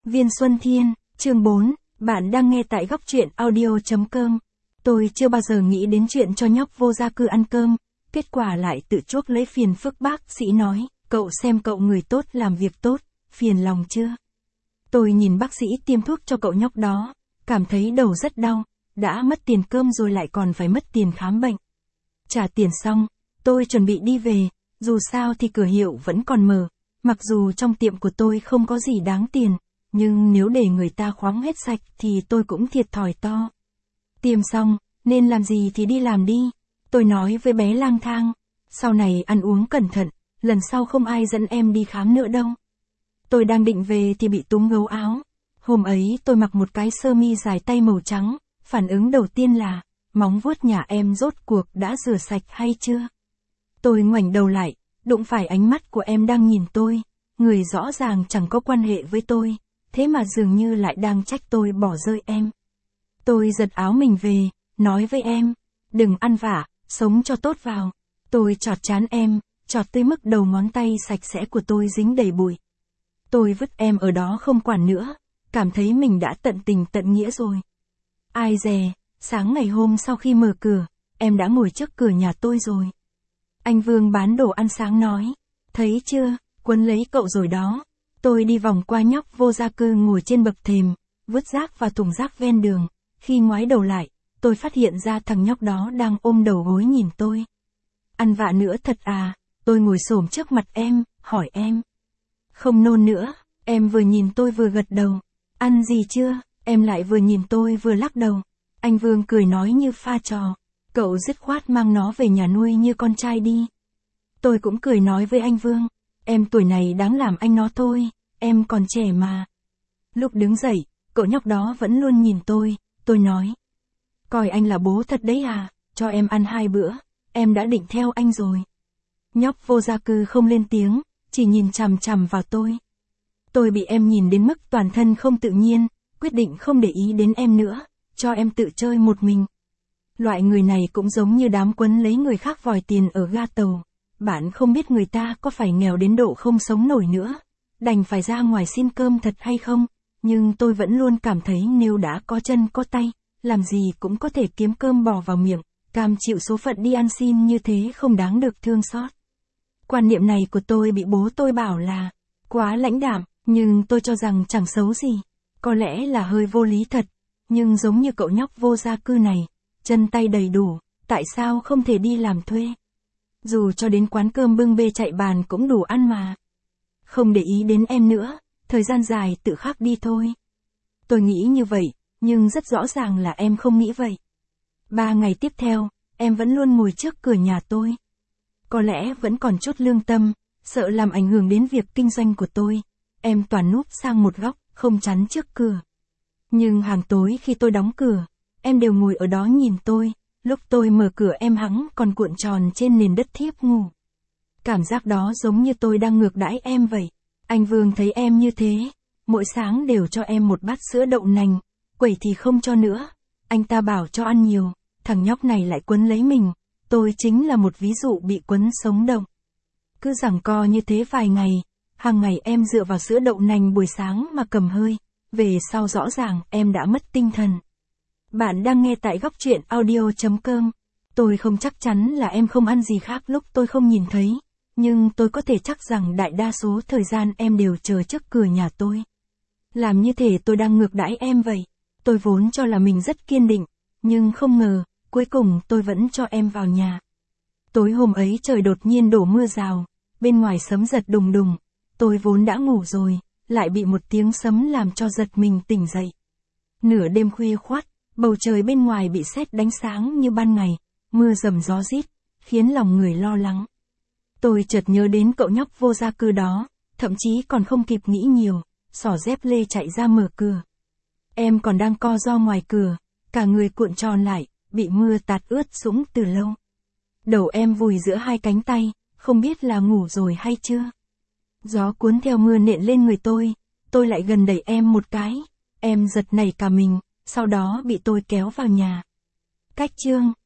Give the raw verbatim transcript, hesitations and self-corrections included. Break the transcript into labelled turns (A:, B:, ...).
A: Viên Xuân Thiên, chương bốn, bạn đang nghe tại góc truyện audio.com. Tôi chưa bao giờ nghĩ đến chuyện cho nhóc vô gia cư ăn cơm, kết quả lại tự chuốc lấy phiền phức. Bác sĩ nói, cậu xem cậu người tốt làm việc tốt, phiền lòng chưa? Tôi nhìn bác sĩ tiêm thuốc cho cậu nhóc đó, cảm thấy đầu rất đau, đã mất tiền cơm rồi lại còn phải mất tiền khám bệnh. Trả tiền xong, tôi chuẩn bị đi về, dù sao thì cửa hiệu vẫn còn mở, mặc dù trong tiệm của tôi không có gì đáng tiền, nhưng nếu để người ta khoáng hết sạch thì tôi cũng thiệt thòi to. Tiêm xong, nên làm gì thì đi làm đi, tôi nói với bé lang thang, sau này ăn uống cẩn thận, lần sau không ai dẫn em đi khám nữa đâu. Tôi đang định về thì bị túm gấu áo. Hôm ấy tôi mặc một cái sơ mi dài tay màu trắng, phản ứng đầu tiên là, móng vuốt nhà em rốt cuộc đã rửa sạch hay chưa? Tôi ngoảnh đầu lại, đụng phải ánh mắt của em đang nhìn tôi, người rõ ràng chẳng có quan hệ với tôi, thế mà dường như lại đang trách tôi bỏ rơi em. Tôi giật áo mình về, nói với em, đừng ăn vạ, sống cho tốt vào. Tôi chọt trán em, chọt tới mức đầu ngón tay sạch sẽ của tôi dính đầy bụi. Tôi vứt em ở đó không quản nữa, cảm thấy mình đã tận tình tận nghĩa rồi. Ai dè, sáng ngày hôm sau khi mở cửa, em đã ngồi trước cửa nhà tôi rồi. Anh Vương bán đồ ăn sáng nói, thấy chưa, quấn lấy cậu rồi đó. Tôi đi vòng qua nhóc vô gia cư ngồi trên bậc thềm, vứt rác vào thùng rác ven đường. Khi ngoái đầu lại, tôi phát hiện ra thằng nhóc đó đang ôm đầu gối nhìn tôi. Ăn vạ nữa thật à? Tôi ngồi xổm trước mặt em, hỏi em. Không nôn nữa, em vừa nhìn tôi vừa gật đầu. Ăn gì chưa? Em lại vừa nhìn tôi vừa lắc đầu. Anh Vương cười nói như pha trò. Cậu dứt khoát mang nó về nhà nuôi như con trai đi. Tôi cũng cười nói với anh Vương. Em tuổi này đáng làm anh nó thôi, em còn trẻ mà. Lúc đứng dậy, cậu nhóc đó vẫn luôn nhìn tôi, tôi nói. Coi anh là bố thật đấy à, cho em ăn hai bữa, em đã định theo anh rồi. Nhóc vô gia cư không lên tiếng, chỉ nhìn chằm chằm vào tôi. Tôi bị em nhìn đến mức toàn thân không tự nhiên, quyết định không để ý đến em nữa, cho em tự chơi một mình. Loại người này cũng giống như đám quấn lấy người khác vòi tiền ở ga tàu. Bạn không biết người ta có phải nghèo đến độ không sống nổi nữa, đành phải ra ngoài xin cơm thật hay không, nhưng tôi vẫn luôn cảm thấy nếu đã có chân có tay, làm gì cũng có thể kiếm cơm bỏ vào miệng, cam chịu số phận đi ăn xin như thế không đáng được thương xót. Quan niệm này của tôi bị bố tôi bảo là quá lãnh đạm, nhưng tôi cho rằng chẳng xấu gì, có lẽ là hơi vô lý thật, nhưng giống như cậu nhóc vô gia cư này, chân tay đầy đủ, tại sao không thể đi làm thuê? Dù cho đến quán cơm bưng bê chạy bàn cũng đủ ăn mà. Không để ý đến em nữa, thời gian dài tự khắc đi thôi. Tôi nghĩ như vậy, nhưng rất rõ ràng là em không nghĩ vậy. Ba ngày tiếp theo, em vẫn luôn ngồi trước cửa nhà tôi. Có lẽ vẫn còn chút lương tâm, sợ làm ảnh hưởng đến việc kinh doanh của tôi. Em toàn núp sang một góc, không chắn trước cửa. Nhưng hàng tối khi tôi đóng cửa, em đều ngồi ở đó nhìn tôi. Lúc tôi mở cửa em hắng còn cuộn tròn trên nền đất thiếp ngủ. Cảm giác đó giống như tôi đang ngược đãi em vậy. Anh Vương thấy em như thế, mỗi sáng đều cho em một bát sữa đậu nành, quẩy thì không cho nữa. Anh ta bảo cho ăn nhiều, thằng nhóc này lại quấn lấy mình. Tôi chính là một ví dụ bị quấn sống động. Cứ giằng co như thế vài ngày, hàng ngày em dựa vào sữa đậu nành buổi sáng mà cầm hơi. Về sau rõ ràng em đã mất tinh thần. Bạn đang nghe tại góc truyện audio.com. Tôi không chắc chắn là em không ăn gì khác lúc tôi không nhìn thấy, nhưng tôi có thể chắc rằng đại đa số thời gian em đều chờ trước cửa nhà tôi. Làm như thể tôi đang ngược đãi em vậy. Tôi vốn cho là mình rất kiên định, nhưng không ngờ, cuối cùng tôi vẫn cho em vào nhà. Tối hôm ấy trời đột nhiên đổ mưa rào, bên ngoài sấm giật đùng đùng. Tôi vốn đã ngủ rồi, lại bị một tiếng sấm làm cho giật mình tỉnh dậy. Nửa đêm khuya khoắt, bầu trời bên ngoài bị sét đánh sáng như ban ngày, mưa rầm gió rít, khiến lòng người lo lắng. Tôi chợt nhớ đến cậu nhóc vô gia cư đó, thậm chí còn không kịp nghĩ nhiều, xỏ dép lê chạy ra mở cửa. Em còn đang co ro ngoài cửa, cả người cuộn tròn lại, bị mưa tạt ướt sũng từ lâu. Đầu em vùi giữa hai cánh tay, không biết là ngủ rồi hay chưa. Gió cuốn theo mưa nện lên người tôi, tôi lại gần đẩy em một cái, em giật nảy cả mình, sau đó bị tôi kéo vào nhà. Cách chương